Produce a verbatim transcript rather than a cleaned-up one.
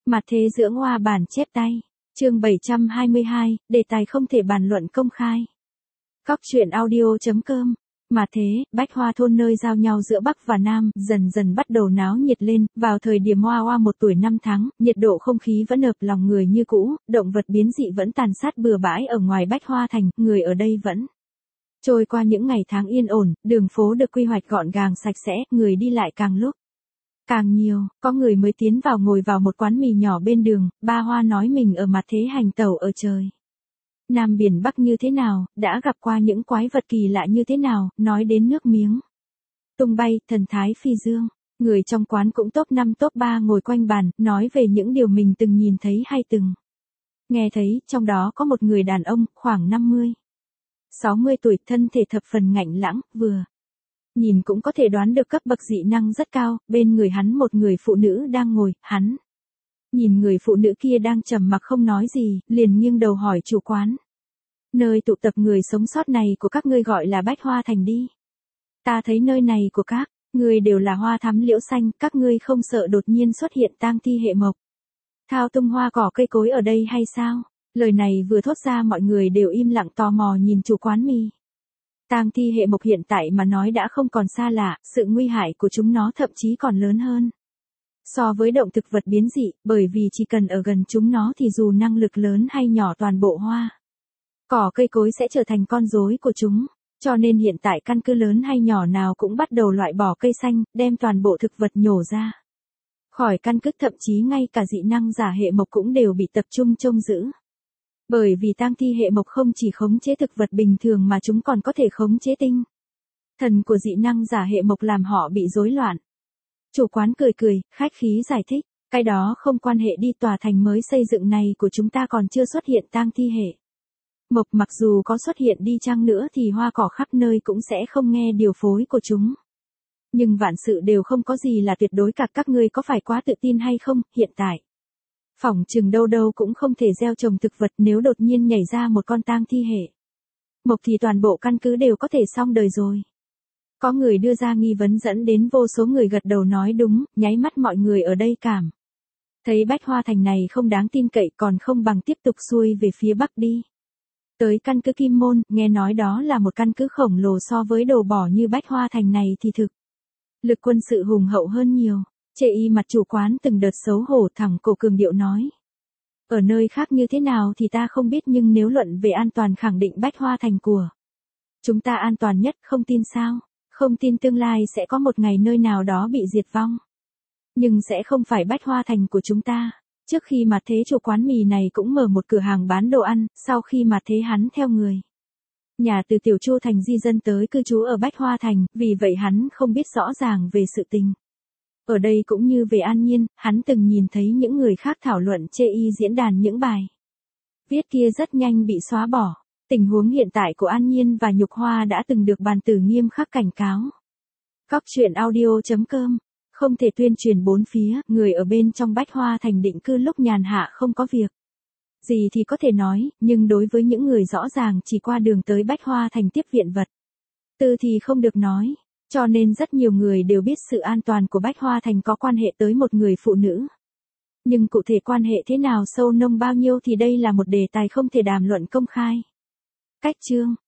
Mặt thế dưỡng hoa bản chép tay. Chương bảy trăm hai mươi hai, đề tài không thể bàn luận công khai. Cóc truyện audio chấm com. Mà thế, bách hoa thôn nơi giao nhau giữa Bắc và Nam, dần dần bắt đầu náo nhiệt lên, vào thời điểm hoa hoa một tuổi năm tháng, nhiệt độ không khí vẫn ập lòng người như cũ, động vật biến dị vẫn tàn sát bừa bãi ở ngoài bách hoa thành, người ở đây vẫn trôi qua những ngày tháng yên ổn, đường phố được quy hoạch gọn gàng sạch sẽ, người đi lại càng lúc càng nhiều, có người mới tiến vào ngồi vào một quán mì nhỏ bên đường, ba hoa nói mình ở mặt thế hành tẩu ở trời Nam biển Bắc như thế nào, đã gặp qua những quái vật kỳ lạ như thế nào, nói đến nước miếng tung bay, thần thái phi dương. Người trong quán cũng top năm top ba ngồi quanh bàn, nói về những điều mình từng nhìn thấy hay từng nghe thấy, trong đó có một người đàn ông, khoảng năm mươi, sáu mươi tuổi, thân thể thập phần ngạnh lãng, vừa nhìn cũng có thể đoán được cấp bậc dị năng rất cao, bên người hắn một người phụ nữ đang ngồi, hắn nhìn người phụ nữ kia đang trầm mặc không nói gì, liền nghiêng đầu hỏi chủ quán. Nơi tụ tập người sống sót này của các ngươi gọi là Bách Hoa Thành đi. Ta thấy nơi này của các ngươi đều là hoa thắm liễu xanh, các ngươi không sợ đột nhiên xuất hiện tang thi hệ mộc thao tung hoa cỏ cây cối ở đây hay sao? Lời này vừa thốt ra mọi người đều im lặng tò mò nhìn chủ quán mì. Tang thi hệ mộc hiện tại mà nói đã không còn xa lạ, sự nguy hại của chúng nó thậm chí còn lớn hơn so với động thực vật biến dị, bởi vì chỉ cần ở gần chúng nó thì dù năng lực lớn hay nhỏ toàn bộ hoa cỏ cây cối sẽ trở thành con rối của chúng. Cho nên hiện tại căn cứ lớn hay nhỏ nào cũng bắt đầu loại bỏ cây xanh, đem toàn bộ thực vật nhổ ra khỏi căn cứ, thậm chí ngay cả dị năng giả hệ mộc cũng đều bị tập trung trông giữ. Bởi vì tang thi hệ mộc không chỉ khống chế thực vật bình thường mà chúng còn có thể khống chế tinh thần của dị năng giả hệ mộc làm họ bị rối loạn. Chủ quán cười cười, khách khí giải thích, cái đó không quan hệ đi, tòa thành mới xây dựng này của chúng ta còn chưa xuất hiện tang thi hệ mộc, mặc dù có xuất hiện đi chăng nữa thì hoa cỏ khắp nơi cũng sẽ không nghe điều phối của chúng. Nhưng vạn sự đều không có gì là tuyệt đối cả, các ngươi có phải quá tự tin hay không, hiện tại phỏng chừng đâu đâu cũng không thể gieo trồng thực vật, nếu đột nhiên nhảy ra một con tang thi hệ mộc thì toàn bộ căn cứ đều có thể xong đời rồi. Có người đưa ra nghi vấn dẫn đến vô số người gật đầu nói đúng, nháy mắt mọi người ở đây cảm thấy Bách Hoa Thành này không đáng tin cậy, còn không bằng tiếp tục xuôi về phía Bắc đi. Tới căn cứ Kim Môn, nghe nói đó là một căn cứ khổng lồ, so với đồ bỏ như Bách Hoa Thành này thì thực lực quân sự hùng hậu hơn nhiều. Chê y mặt chủ quán từng đợt xấu hổ, thẳng cổ cường điệu nói. Ở nơi khác như thế nào thì ta không biết, nhưng nếu luận về an toàn khẳng định Bách Hoa Thành của chúng ta an toàn nhất, không tin sao? Không tin tương lai sẽ có một ngày nơi nào đó bị diệt vong. Nhưng sẽ không phải Bách Hoa Thành của chúng ta. Trước khi mà thế chủ quán mì này cũng mở một cửa hàng bán đồ ăn, sau khi mà thế hắn theo người nhà từ Tiểu Chu Thành di dân tới cư trú ở Bách Hoa Thành, vì vậy hắn không biết rõ ràng về sự tình ở đây cũng như về An Nhiên. Hắn từng nhìn thấy những người khác thảo luận chê y diễn đàn, những bài viết kia rất nhanh bị xóa bỏ. Tình huống hiện tại của An Nhiên và Nhục Hoa đã từng được bàn tử nghiêm khắc cảnh cáo. Cóc truyện audio chấm com. Không thể tuyên truyền bốn phía, người ở bên trong Bách Hoa Thành định cư lúc nhàn hạ không có việc gì thì có thể nói, nhưng đối với những người rõ ràng chỉ qua đường tới Bách Hoa Thành tiếp viện vật tư thì không được nói. Cho nên rất nhiều người đều biết sự an toàn của Bách Hoa Thành có quan hệ tới một người phụ nữ. Nhưng cụ thể quan hệ thế nào, sâu nông bao nhiêu thì đây là một đề tài không thể đàm luận công khai. Cách chương